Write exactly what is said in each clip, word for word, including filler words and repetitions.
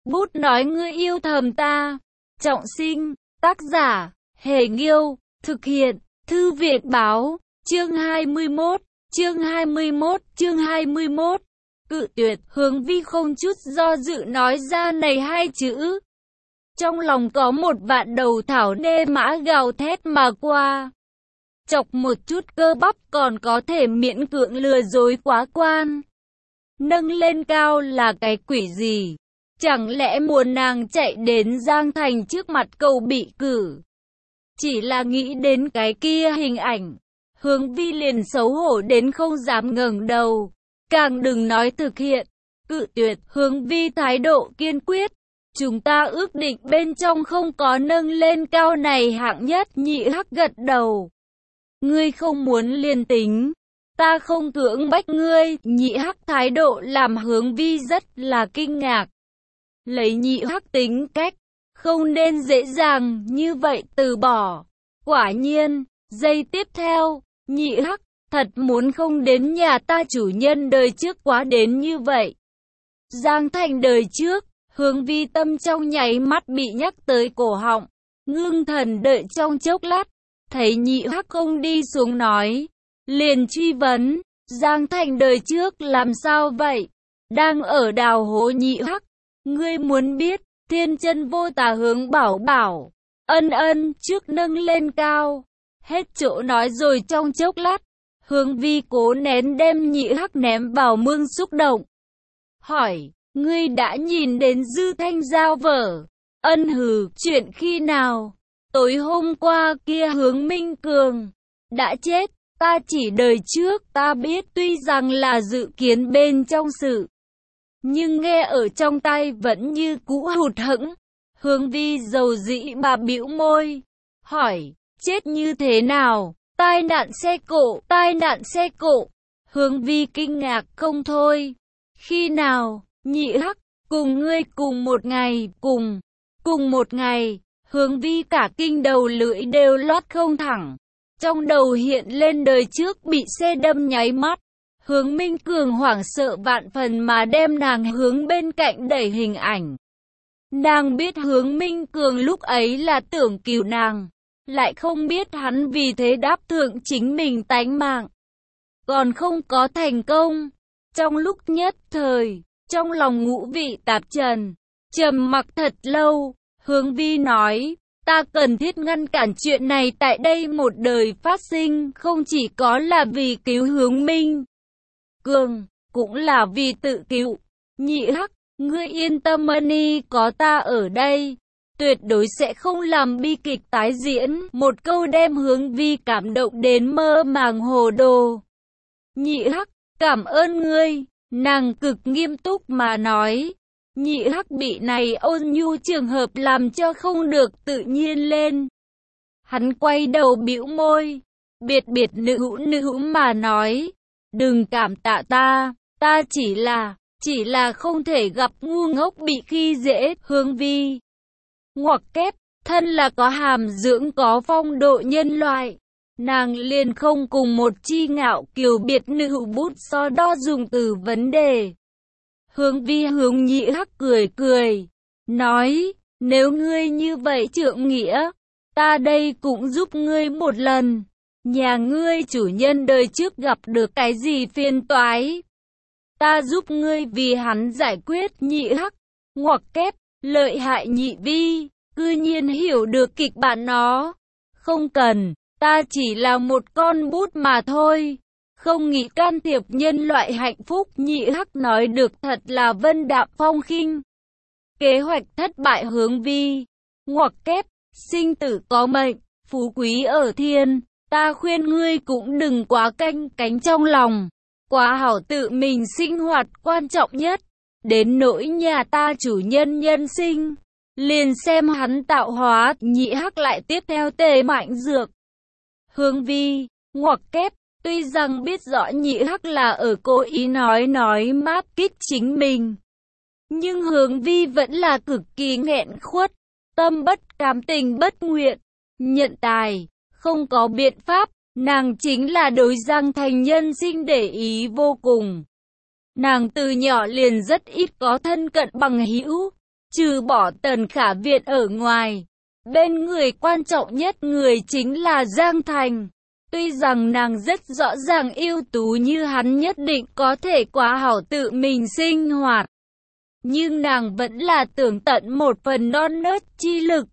Bút nói ngươi yêu thầm ta. Trọng sinh, tác giả, Hề Nghiêu, thực hiện, Thư viện Báo, chương hai mươi mốt, chương hai mươi mốt, chương hai mươi mốt. Cự tuyệt, Hướng Vi không chút do dự nói ra này hai chữ. Trong lòng có một vạn đầu thảo nê mã gào thét mà qua. Chọc một chút cơ bắp còn có thể miễn cưỡng lừa dối quá quan. Nâng lên cao là cái quỷ gì? Chẳng lẽ muốn nàng chạy đến Giang Thành trước mặt cầu bị cử? Chỉ là nghĩ đến cái kia hình ảnh, Hướng Vi liền xấu hổ đến không dám ngẩng đầu. Càng đừng nói thực hiện. Cự tuyệt, Hướng Vi thái độ kiên quyết. Chúng ta ước định bên trong không có nâng lên cao này hạng nhất. Nhị Hắc gật đầu. Ngươi không muốn liền tính, ta không cưỡng bách ngươi. Nhị Hắc thái độ làm Hướng Vi rất là kinh ngạc. Lấy Nhị Hắc tính cách, không nên dễ dàng như vậy từ bỏ. Quả nhiên, giây tiếp theo, Nhị Hắc thật muốn không đến nhà ta chủ nhân đời trước quá đến như vậy. Giang Thành đời trước, Hướng Vi tâm trong nháy mắt bị nhắc tới cổ họng, ngưng thần đợi trong chốc lát, thấy Nhị Hắc không đi xuống nói, liền truy vấn, Giang Thành đời trước làm sao vậy? Đang ở đào hố. Nhị Hắc, ngươi muốn biết? Thiên chân vô tà hướng bảo bảo, ân ân trước nâng lên cao, hết chỗ nói rồi trong chốc lát, Hướng Vi cố nén đem Nhị Hắc ném vào mương xúc động. Hỏi, ngươi đã nhìn đến Dư Thanh giao vở? Ân hừ, chuyện khi nào? Tối hôm qua kia. Hướng Minh Cường đã chết, ta chỉ đời trước ta biết, tuy rằng là dự kiến bên trong sự, nhưng nghe ở trong tay vẫn như cũ hụt hẫng. Hướng Vi dầu dĩ mà bĩu môi, hỏi, chết như thế nào? Tai nạn xe cộ, tai nạn xe cộ. Hướng Vi kinh ngạc không thôi. Khi nào? Nhị Hắc, cùng ngươi cùng một ngày, cùng, cùng một ngày. Hướng Vi cả kinh đầu lưỡi đều lót không thẳng. Trong đầu hiện lên đời trước bị xe đâm nháy mắt. Hướng Minh Cường hoảng sợ vạn phần mà đem nàng hướng bên cạnh đẩy hình ảnh. Nàng biết Hướng Minh Cường lúc ấy là tưởng cứu nàng, lại không biết hắn vì thế đáp thượng chính mình tánh mạng. Còn không có thành công. Trong lúc nhất thời, trong lòng ngũ vị tạp trần, trầm mặc thật lâu, Hướng Vi nói, ta cần thiết ngăn cản chuyện này tại đây một đời phát sinh, không chỉ có là vì cứu Hướng Minh Cường, cũng là vì tự cứu. Nhị Hắc, ngươi yên tâm Mani, có ta ở đây, tuyệt đối sẽ không làm bi kịch tái diễn. Một câu đem Hướng Vi cảm động đến mơ màng hồ đồ. Nhị Hắc, cảm ơn ngươi. Nàng cực nghiêm túc mà nói. Nhị Hắc bị này ôn nhu trường hợp làm cho không được tự nhiên lên. Hắn quay đầu bĩu môi, biệt biệt nữ hữu nữ hữu mà nói, đừng cảm tạ ta, ta chỉ là, chỉ là không thể gặp ngu ngốc bị khi dễ. Hướng Vi ngoặc kép, thân là có hàm dưỡng có phong độ nhân loại, nàng liền không cùng một chi ngạo kiều biệt nữ hữu bút so đo dùng từ vấn đề. Hướng Vi hướng Nhị Hắc cười cười, nói, nếu ngươi như vậy trượng nghĩa, ta đây cũng giúp ngươi một lần. Nhà ngươi chủ nhân đời trước gặp được cái gì phiền toái, ta giúp ngươi vì hắn giải quyết. Nhị Hắc ngoặc kép, lợi hại. Nhị Vi cư nhiên hiểu được kịch bản nó. Không cần, ta chỉ là một con bút mà thôi, không nghĩ can thiệp nhân loại hạnh phúc. Nhị Hắc nói được thật là vân đạm phong khinh. Kế hoạch thất bại. Hướng Vi ngoặc kép, sinh tử có mệnh, phú quý ở thiên, ta khuyên ngươi cũng đừng quá canh cánh trong lòng, quá hảo tự mình sinh hoạt quan trọng nhất. Đến nỗi nhà ta chủ nhân nhân sinh, liền xem hắn tạo hóa. Nhị Hắc lại tiếp theo tề mạnh dược. Hướng Vi ngoặc kép, tuy rằng biết rõ Nhị Hắc là ở cố ý nói nói mát kích chính mình, nhưng Hướng Vi vẫn là cực kỳ nghẹn khuất, tâm bất cam tình bất nguyện, nhận tài, không có biện pháp. Nàng chính là đối Giang Thành nhân sinh để ý vô cùng. Nàng từ nhỏ liền rất ít có thân cận bằng hữu, Trừ bỏ Tần Khả Việt ở ngoài, bên người quan trọng nhất người chính là Giang Thành. Tuy rằng nàng rất rõ ràng ưu tú như hắn nhất định có thể quá hảo tự mình sinh hoạt, nhưng nàng vẫn là tưởng tận một phần non nớt chi lực,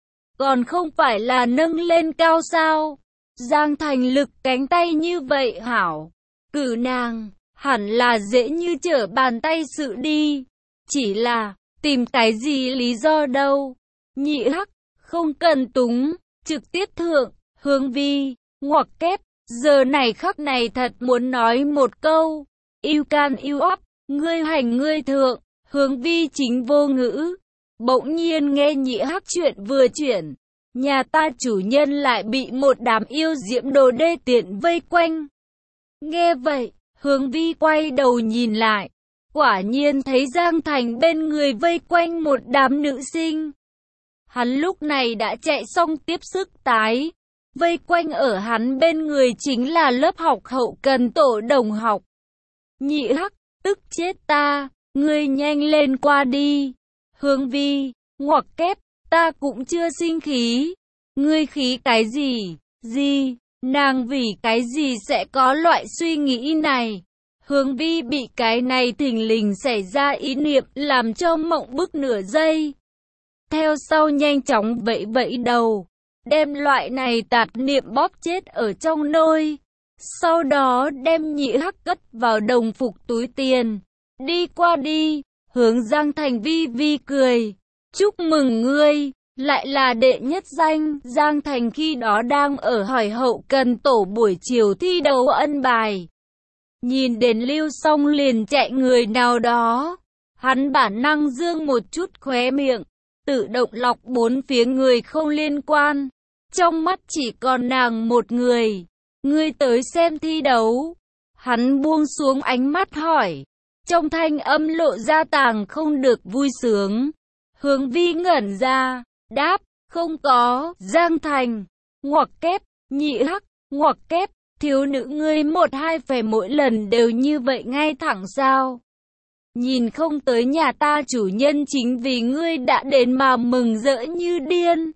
còn không phải là nâng lên cao sao. Giang Thành lực cánh tay như vậy hảo, cử nàng, hẳn là dễ như trở bàn tay sự đi. Chỉ là, tìm cái gì lý do đâu. Nhị hắc, không cần túng, trực tiếp thượng, Hướng Vi, ngoặc kép, giờ này khắc này thật muốn nói một câu. Yêu can yêu ấp, ngươi hành ngươi thượng, Hướng Vi chính vô ngữ. Bỗng nhiên nghe nhị hắc chuyện vừa chuyển, nhà ta chủ nhân lại bị một đám yêu diễm đồ đê tiện vây quanh. Nghe vậy, Hướng Vi quay đầu nhìn lại, quả nhiên thấy Giang Thành bên người vây quanh một đám nữ sinh. Hắn lúc này đã chạy xong tiếp sức tái, vây quanh ở hắn bên người chính là lớp học hậu cần tổ đồng học. Nhị hắc, tức chết ta, ngươi nhanh lên qua đi. Hướng Vi, ngoặc kép, ta cũng chưa sinh khí. Ngươi khí cái gì? Gì? Nàng vì cái gì sẽ có loại suy nghĩ này? Hướng Vi bị cái này thình lình xảy ra ý niệm làm cho mộng bức nửa giây. Theo sau nhanh chóng vẫy vẫy đầu, đem loại này tạp niệm bóp chết ở trong nôi. Sau đó đem nhị hắc cất vào đồng phục túi tiền. Đi qua đi, hướng Giang Thành vi vi cười. Chúc mừng ngươi, lại là đệ nhất danh. Giang Thành khi đó đang ở hỏi hậu cần tổ buổi chiều thi đấu ân bài. Nhìn đến Lưu Song liền chạy người nào đó, hắn bản năng dương một chút khóe miệng, tự động lọc bốn phía người không liên quan. Trong mắt chỉ còn nàng một người. Ngươi tới xem thi đấu. Hắn buông xuống ánh mắt hỏi, trong thanh âm lộ ra tàng không được vui sướng. Hướng Vi ngẩn ra, đáp, không có. Giang Thành, ngoặc kép, nhị hắc, ngoặc kép, thiếu nữ ngươi một hai phải mỗi lần đều như vậy ngay thẳng sao? Nhìn không tới nhà ta chủ nhân chính vì ngươi đã đến mà mừng rỡ như điên.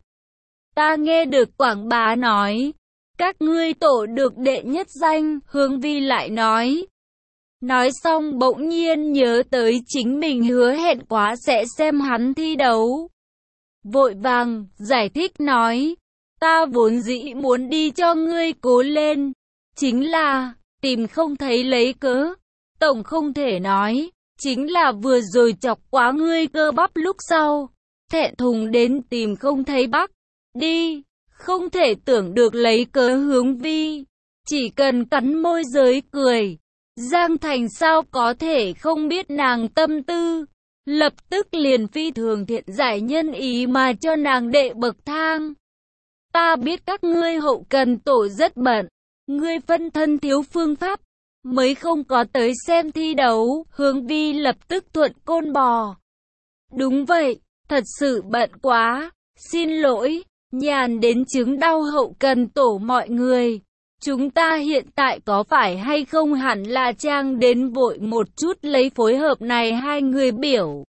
Ta nghe được quảng bá nói, các ngươi tổ được đệ nhất danh. Hướng Vi lại nói. Nói xong bỗng nhiên nhớ tới chính mình hứa hẹn quá sẽ xem hắn thi đấu. Vội vàng, giải thích nói, ta vốn dĩ muốn đi cho ngươi cố lên. Chính là, tìm không thấy lấy cớ. Tổng không thể nói, chính là vừa rồi chọc quá ngươi cơ bắp lúc sau. Thẹn thùng đến tìm không thấy bắc. Đi, không thể tưởng được lấy cớ. Hướng Vi chỉ cần cắn môi giới cười. Giang Thành sao có thể không biết nàng tâm tư, lập tức liền phi thường thiện giải nhân ý mà cho nàng đệ bậc thang. Ta biết các ngươi hậu cần tổ rất bận, ngươi phân thân thiếu phương pháp, mới không có tới xem thi đấu. Hướng Vi lập tức thuận côn bò. Đúng vậy, thật sự bận quá, xin lỗi, nhàn đến chứng đau hậu cần tổ mọi người. Chúng ta hiện tại có phải hay không hẳn là trang đến vội một chút lấy phối hợp này hai người biểu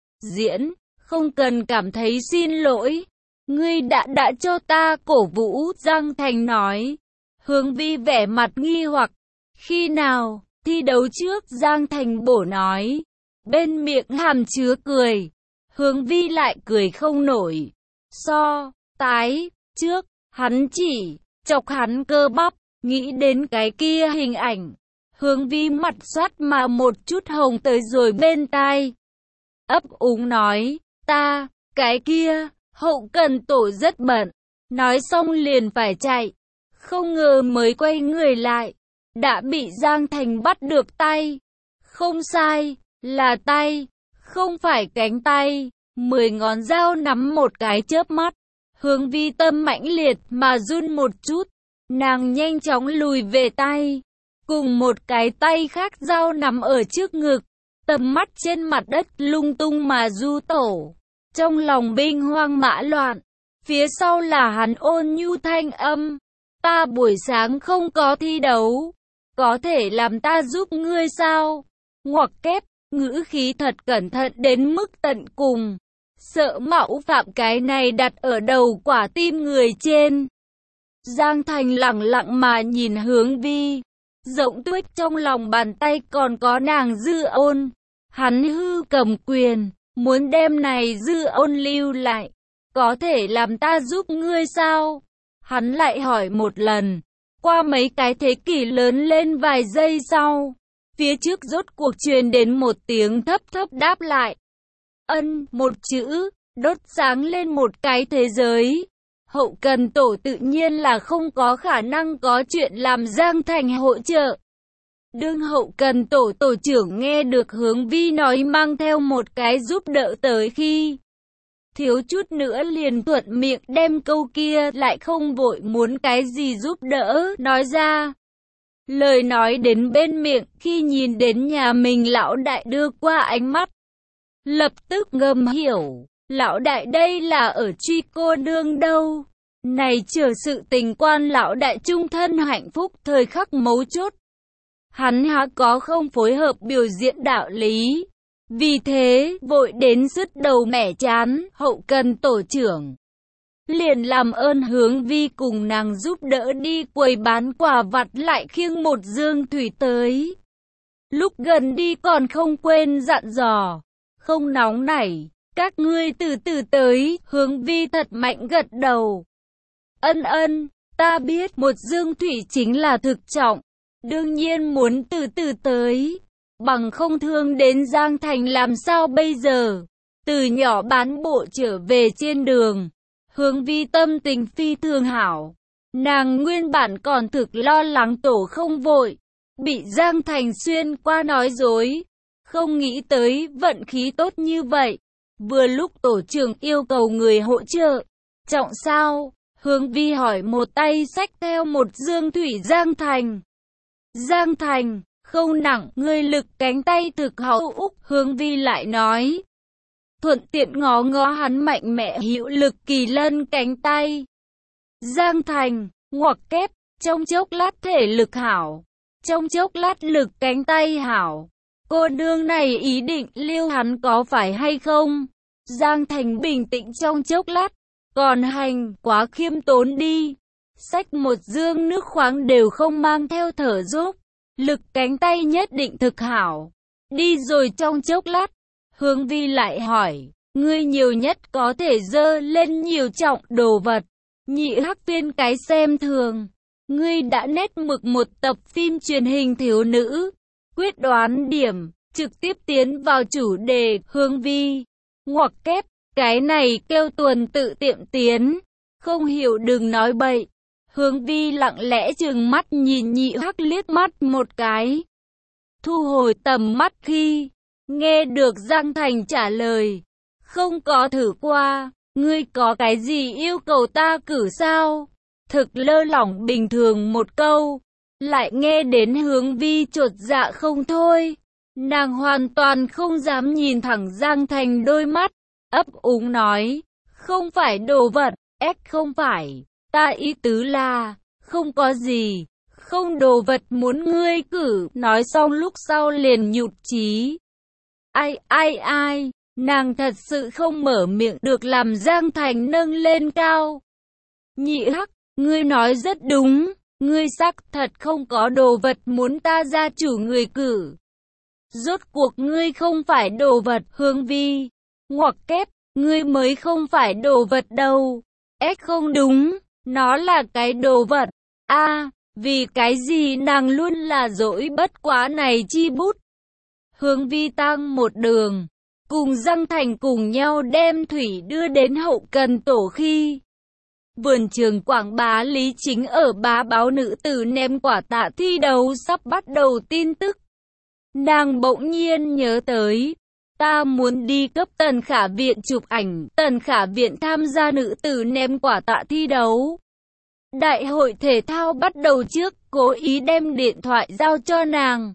diễn, không cần cảm thấy xin lỗi. Ngươi đã đã cho ta cổ vũ. Giang Thành nói. Hướng Vi vẻ mặt nghi hoặc. Khi nào? Thi đấu trước. Giang Thành bổ nói. Bên miệng hàm chứa cười. Hướng Vi lại cười không nổi. So, tái, trước, hắn chỉ chọc hắn cơ bắp, nghĩ đến cái kia hình ảnh. Hướng Vi mặt xoát mà một chút hồng tới rồi bên tai. Ấp úng nói, ta, cái kia, hậu cần tổ rất bận. Nói xong liền phải chạy. Không ngờ mới quay người lại, đã bị Giang Thành bắt được tay. Không sai, là tay, không phải cánh tay. Mười ngón dao nắm một cái chớp mắt. Hướng Vi tâm mãnh liệt mà run một chút. Nàng nhanh chóng lùi về tay, cùng một cái tay khác dao nắm ở trước ngực, tầm mắt trên mặt đất lung tung mà du tổ, trong lòng binh hoang mã loạn. Phía sau là hắn ôn nhu thanh âm, ta buổi sáng không có thi đấu, có thể làm ta giúp ngươi sao? Ngoặc kép, ngữ khí thật cẩn thận đến mức tận cùng. sợ mạo phạm cái này đặt ở đầu quả tim người trên. Giang Thành lặng lặng mà nhìn Hướng Vi, rộng tuyết trong lòng bàn tay còn có nàng Dư Ôn. Hắn hư cầm quyền, muốn đem này Dư Ôn lưu lại. Có thể làm ta giúp ngươi sao? Hắn lại hỏi một lần. Qua mấy cái thế kỷ lớn lên vài giây sau, phía trước rốt cuộc truyền đến một tiếng thấp thấp đáp lại. Ân, một chữ, đốt sáng lên một cái thế giới. Hậu cần tổ tự nhiên là không có khả năng có chuyện làm Giang Thành hỗ trợ. Đương hậu cần tổ tổ trưởng nghe được Hướng Vi nói mang theo một cái giúp đỡ tới khi, thiếu chút nữa liền thuận miệng đem câu kia lại không vội muốn cái gì giúp đỡ nói ra. Lời nói đến bên miệng khi nhìn đến nhà mình lão đại đưa qua ánh mắt, lập tức ngầm hiểu, lão đại đây là ở truy cô nương đâu. Này chờ sự tình quan lão đại trung thân hạnh phúc thời khắc mấu chốt. Hắn há có không phối hợp biểu diễn đạo lý. Vì thế, vội đến sứt đầu mẻ chán, hậu cần tổ trưởng liền làm ơn Hướng Vi cùng nàng giúp đỡ đi quầy bán quà vặt lại khiêng một dương thủy tới. Lúc gần đi còn không quên dặn dò, không nóng nảy, các ngươi từ từ tới. Hướng Vi thật mạnh gật đầu. Ân ân, ta biết một dương thủy chính là thực trọng, đương nhiên muốn từ từ tới. Bằng không thương đến Giang Thành làm sao bây giờ? Từ nhỏ bán bộ trở về trên đường, Hướng Vi tâm tình phi thường hảo. Nàng nguyên bản còn thực lo lắng tổ không vội, bị Giang Thành xuyên qua nói dối. Không nghĩ tới vận khí tốt như vậy. Vừa lúc tổ trưởng yêu cầu người hỗ trợ. Trọng sao? Hướng Vi hỏi một tay xách theo một dương thủy Giang Thành. Giang Thành, không nặng, ngươi lực cánh tay thực hậu Úc. Hướng Vi lại nói. Thuận tiện ngó ngó hắn mạnh mẽ hữu lực kỳ lân cánh tay. Giang Thành, ngoặc kép, trong chốc lát thể lực hảo, trong chốc lát lực cánh tay hảo. Cô nương này ý định lưu hắn có phải hay không? Giang Thành bình tĩnh trong chốc lát. Còn hành, quá khiêm tốn đi. Xách một dương nước khoáng đều không mang theo thở dốc. Lực cánh tay nhất định thực hảo. Đi rồi trong chốc lát. Hướng Vi lại hỏi, ngươi nhiều nhất có thể dơ lên nhiều trọng đồ vật. Nhị hắc viên cái xem thường. Ngươi đã nét mực một tập phim truyền hình thiếu nữ. Quyết đoán điểm, trực tiếp tiến vào chủ đề. Hướng Vi, ngoặc kép, cái này kêu tuần tự tiệm tiến. Không hiểu đừng nói bậy. Hướng Vi lặng lẽ trừng mắt nhìn nhị hắc liếc mắt một cái. Thu hồi tầm mắt khi nghe được Giang Thành trả lời. Không có thử qua, ngươi có cái gì yêu cầu ta cử sao? Thực lơ lỏng bình thường một câu. Lại nghe đến Hướng Vi chột dạ không thôi. Nàng hoàn toàn không dám nhìn thẳng Giang Thành đôi mắt. Ấp úng nói, không phải đồ vật, ép không phải. Ta ý tứ là, không có gì, không đồ vật muốn ngươi cử. Nói xong lúc sau liền nhụt chí. Ai ai ai, nàng thật sự không mở miệng được làm Giang Thành nâng lên cao. Nhị hắc, ngươi nói rất đúng, ngươi xác thật không có đồ vật muốn ta gia chủ người cử. Rốt cuộc ngươi không phải đồ vật. Hướng Vi, ngoặc kép, ngươi mới không phải đồ vật đâu. Ếch không đúng, nó là cái đồ vật. A, à, vì cái gì nàng luôn là dỗi bất quá này chi bút. Hướng Vi tăng một đường, cùng Giang Thành cùng nhau đem thủy đưa đến hậu cần tổ khi vườn trường quảng bá Lý Chính ở bá báo nữ tử ném quả tạ thi đấu sắp bắt đầu tin tức. Nàng bỗng nhiên nhớ tới, ta muốn đi cấp Tần Khả Viện chụp ảnh. Tần Khả Viện tham gia nữ tử ném quả tạ thi đấu. Đại hội thể thao bắt đầu trước, cố ý đem điện thoại giao cho nàng.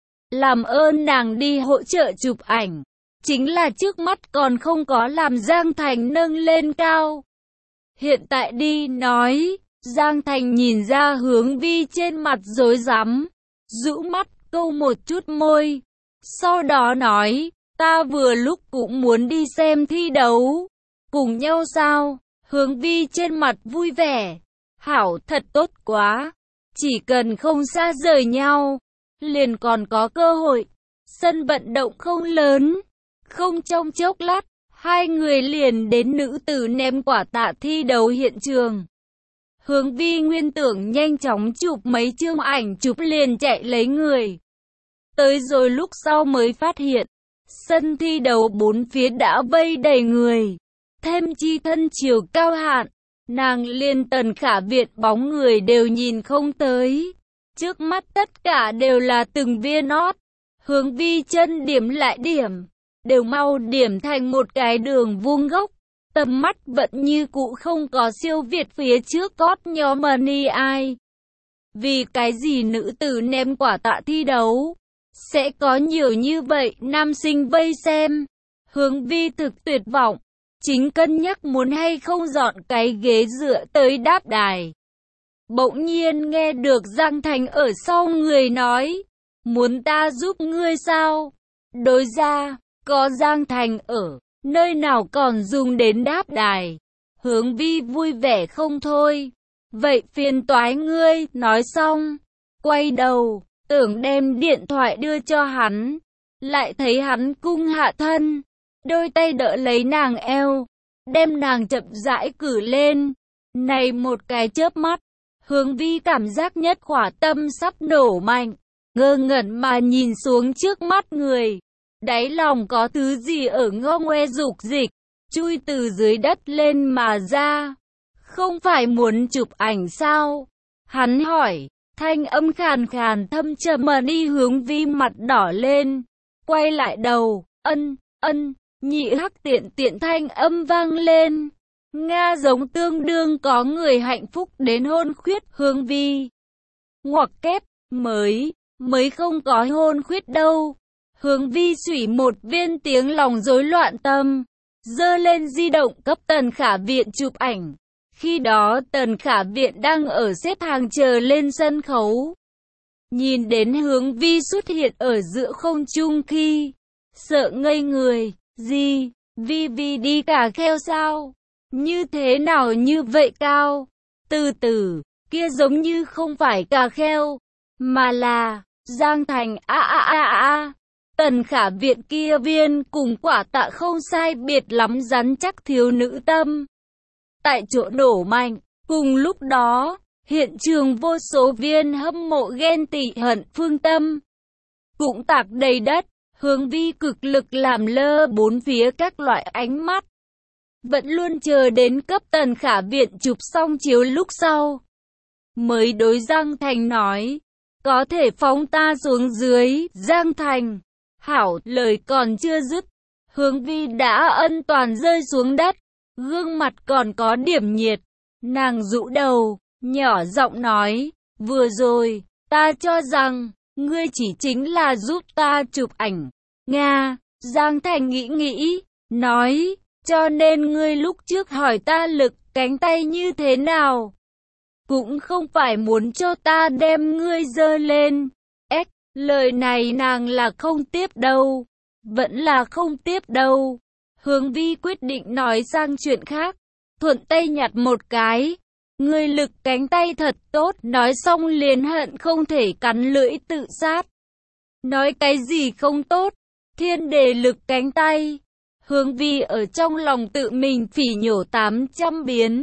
Làm ơn nàng đi hỗ trợ chụp ảnh. Chính là trước mắt còn không có làm Giang Thành nâng lên cao. Hiện tại đi nói, Giang Thành nhìn ra Hướng Vi trên mặt rối rắm, rũ mắt câu một chút môi. Sau đó nói, ta vừa lúc cũng muốn đi xem thi đấu. Cùng nhau sao? Hướng Vi trên mặt vui vẻ. Hảo, thật tốt quá. Chỉ cần không xa rời nhau, liền còn có cơ hội. Sân vận động không lớn, không trong chốc lát, hai người liền đến nữ tử ném quả tạ thi đấu hiện trường. Hướng Vi nguyên tưởng nhanh chóng chụp mấy chương ảnh chụp liền chạy lấy người. Tới rồi lúc sau mới phát hiện, sân thi đấu bốn phía đã vây đầy người. Thêm chi thân chiều cao hạn, nàng liên Tần Khả Viện bóng người đều nhìn không tới. Trước mắt tất cả đều là từng viên nót. Hướng Vi chân điểm lại điểm, đều mau điểm thành một cái đường vuông góc. Tầm mắt vẫn như cũ không có siêu việt phía trước cót nhóm Money ai. Vì cái gì nữ tử ném quả tạ thi đấu sẽ có nhiều như vậy nam sinh vây xem. Hướng Vi thực tuyệt vọng, chính cân nhắc muốn hay không dọn cái ghế dựa tới đáp đài. Bỗng nhiên nghe được Giang Thành ở sau người nói, muốn ta giúp ngươi sao? Đối ra, có Giang Thành ở, nơi nào còn dùng đến đáp đài. Hướng Vi vui vẻ không thôi. Vậy phiền toái ngươi, nói xong, quay đầu, tưởng đem điện thoại đưa cho hắn. Lại thấy hắn cung hạ thân, đôi tay đỡ lấy nàng eo, đem nàng chậm rãi cử lên. Này một cái chớp mắt, Hướng Vi cảm giác nhất khỏa tâm sắp nổ mạnh, ngơ ngẩn mà nhìn xuống trước mắt người. Đáy lòng có thứ gì ở ngô ngoe dục dịch, chui từ dưới đất lên mà ra. Không phải muốn chụp ảnh sao? Hắn hỏi, thanh âm khàn khàn thâm trầm mà đi. Hướng Vi mặt đỏ lên, quay lại đầu, ân, ân, nhị hắc tiện tiện thanh âm vang lên. Nga giống tương đương có người hạnh phúc đến hôn khuyết. Hướng Vi ngoặc kép, mới, mới không có hôn khuyết đâu. Hướng Vi xủy một viên tiếng lòng rối loạn tâm, giơ lên di động cấp Tần Khả Viện chụp ảnh. Khi đó Tần Khả Viện đang ở xếp hàng chờ lên sân khấu. Nhìn đến Hướng Vi xuất hiện ở giữa không trung khi, sợ ngây người, gì, Vi Vi đi cả kheo sao? Như thế nào như vậy cao? Từ từ, kia giống như không phải cà kheo, mà là Giang Thành. A a a a. Tần Khả Viện kia viên cùng quả tạ không sai biệt lắm rắn chắc thiếu nữ tâm. Tại chỗ nổ mạnh, cùng lúc đó, hiện trường vô số viên hâm mộ ghen tị hận phương tâm cũng tạc đầy đất. Hướng Vi cực lực làm lơ bốn phía các loại ánh mắt, vẫn luôn chờ đến cấp Tần Khả Viện chụp xong chiếu lúc sau, mới đối Giang Thành nói, có thể phóng ta xuống dưới. Giang Thành, hảo, lời còn chưa dứt, Hướng Vi đã ân toàn rơi xuống đất, gương mặt còn có điểm nhiệt. Nàng rũ đầu, nhỏ giọng nói, vừa rồi, ta cho rằng, ngươi chỉ chính là giúp ta chụp ảnh. Nga, Giang Thành nghĩ nghĩ, nói, cho nên ngươi lúc trước hỏi ta lực cánh tay như thế nào, cũng không phải muốn cho ta đem ngươi giơ lên. Ếch, lời này nàng là không tiếp đâu, vẫn là không tiếp đâu. Hướng Vi quyết định nói sang chuyện khác, thuận tay nhặt một cái. Ngươi lực cánh tay thật tốt, nói xong liền hận không thể cắn lưỡi tự sát. Nói cái gì không tốt, thiên đề lực cánh tay. Hướng Vi ở trong lòng tự mình phỉ nhổ tám trăm biến.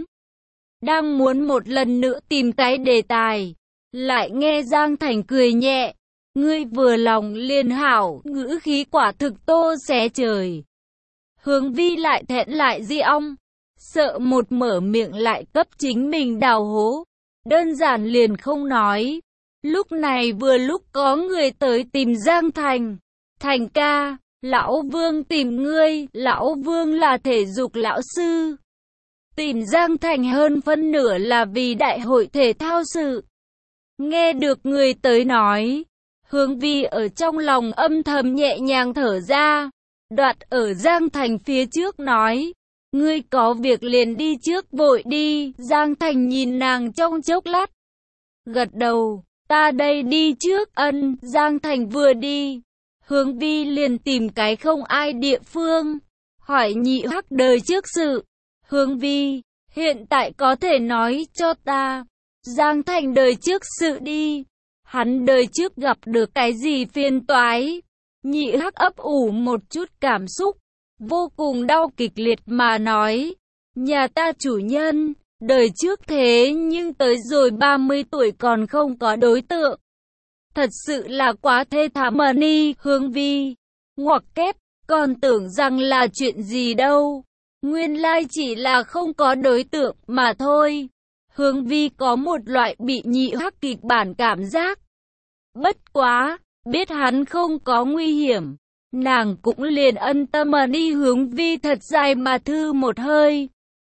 Đang muốn một lần nữa tìm cái đề tài, lại nghe Giang Thành cười nhẹ. Ngươi vừa lòng liền hảo, ngữ khí quả thực tô xé trời. Hướng Vi lại thẹn lại di ong, sợ một mở miệng lại cấp chính mình đào hố. Đơn giản liền không nói. Lúc này vừa lúc có người tới tìm Giang Thành. Thành ca, lão Vương tìm ngươi. Lão Vương là thể dục lão sư, tìm Giang Thành hơn phân nửa là vì đại hội thể thao sự. Nghe được người tới nói, Hướng Vi ở trong lòng âm thầm nhẹ nhàng thở ra. Đoạt ở Giang Thành phía trước nói, ngươi có việc liền đi trước vội đi. Giang Thành nhìn nàng trong chốc lát, gật đầu, ta đây đi trước. Ân. Giang Thành vừa đi, Hướng Vi liền tìm cái không ai địa phương, hỏi Nhị Hắc đời trước sự. Hướng Vi, hiện tại có thể nói cho ta, Giang Thành đời trước sự đi. Hắn đời trước gặp được cái gì phiền toái? Nhị Hắc ấp ủ một chút cảm xúc, vô cùng đau kịch liệt mà nói, nhà ta chủ nhân, đời trước thế nhưng tới rồi ba mươi tuổi còn không có đối tượng. Thật sự là quá thê thảm mà ni. Hướng Vi, ngoặc kép, còn tưởng rằng là chuyện gì đâu. Nguyên lai chỉ là không có đối tượng mà thôi. Hướng Vi có một loại bị Nhị Hắc kịch bản cảm giác. Bất quá, biết hắn không có nguy hiểm, nàng cũng liền ân tâm mà đi. Hướng Vi thật dài mà thư một hơi,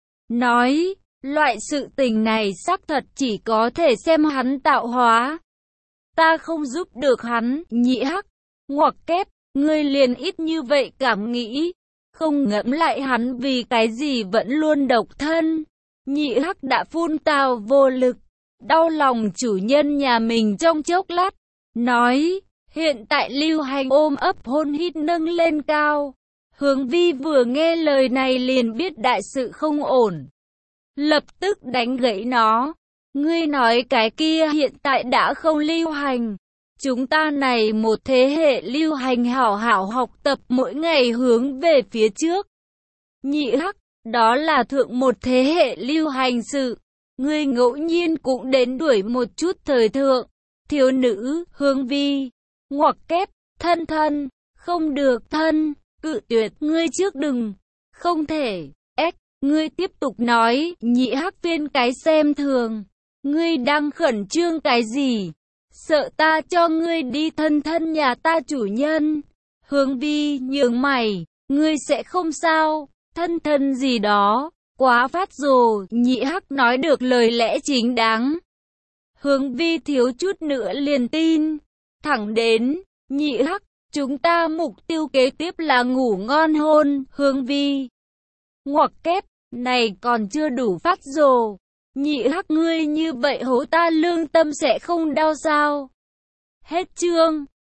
nói, loại sự tình này xác thật chỉ có thể xem hắn tạo hóa. Ta không giúp được hắn. Nhị Hắc, ngoặc kép, ngươi liền ít như vậy cảm nghĩ, không ngẫm lại hắn vì cái gì vẫn luôn độc thân. Nhị Hắc đã phun tào vô lực, đau lòng chủ nhân nhà mình trong chốc lát, nói, hiện tại lưu hành ôm ấp hôn hít nâng lên cao. Hướng Vi vừa nghe lời này liền biết đại sự không ổn, lập tức đánh gãy nó. Ngươi nói cái kia hiện tại đã không lưu hành. Chúng ta này một thế hệ lưu hành hảo hảo học tập mỗi ngày hướng về phía trước. Nhị Hắc, đó là thượng một thế hệ lưu hành sự. Ngươi ngẫu nhiên cũng đến đuổi một chút thời thượng. Thiếu nữ. Hướng Vi, ngoặc kép, thân thân, không được thân, cự tuyệt. Ngươi trước đừng, không thể, ếch, ngươi tiếp tục nói. Nhị Hắc viên cái xem thường. Ngươi đang khẩn trương cái gì? Sợ ta cho ngươi đi thân thân nhà ta chủ nhân? Hướng Vi nhướng mày, ngươi sẽ không sao, thân thân gì đó, quá phát rồ. Nhị Hắc nói được lời lẽ chính đáng. Hướng Vi thiếu chút nữa liền tin, thẳng đến, Nhị Hắc, chúng ta mục tiêu kế tiếp là ngủ ngon hôn. Hướng Vi, ngoặc kép, này còn chưa đủ phát rồ. Nhị Hắc, ngươi như vậy hố ta lương tâm sẽ không đau sao? Hết chương.